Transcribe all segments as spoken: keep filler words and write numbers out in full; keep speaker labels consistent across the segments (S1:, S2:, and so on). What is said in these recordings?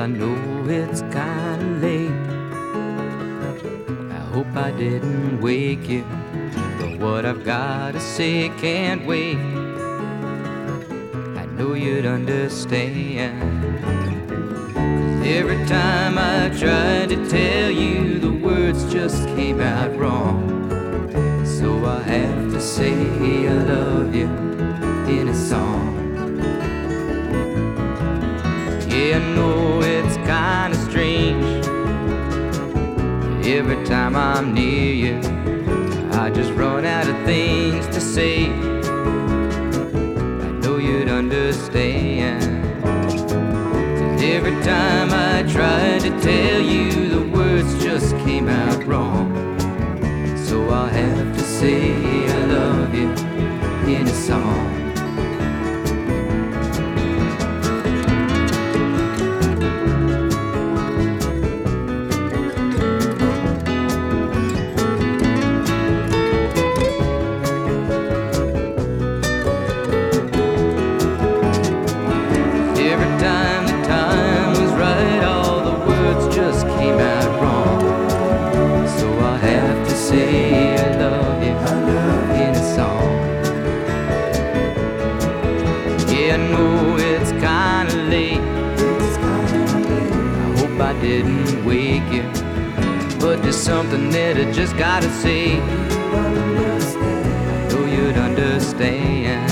S1: I know it's kinda late. I hope I didn't wake you, but what I've gotta say can't wait. I know you'd understand, 'cause every time I tried to tell you, the words just came out wrong. So I have to say I love you in a song. Yeah, I know it's kinda strange. Every time I'm near you, I just run out of things to say. I know you'd understand, 'cause every time I tried to tell you, the words just came out wrong. So I'll have to say I love you in a song. Every time the time was right, all the words just came out wrong. So I have to say I love you in a song. Yeah, I know it's kinda late. I hope I didn't wake you, but there's something that I just gotta say. I know you'd understand.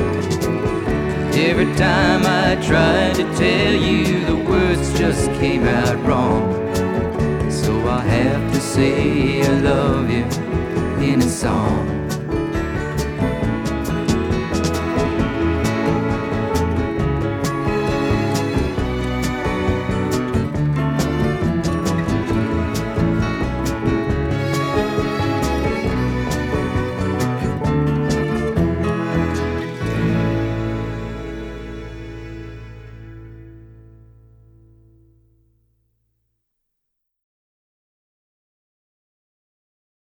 S1: Every time I tried to tell you, the words just came out wrong. So I have to say I love you in a song.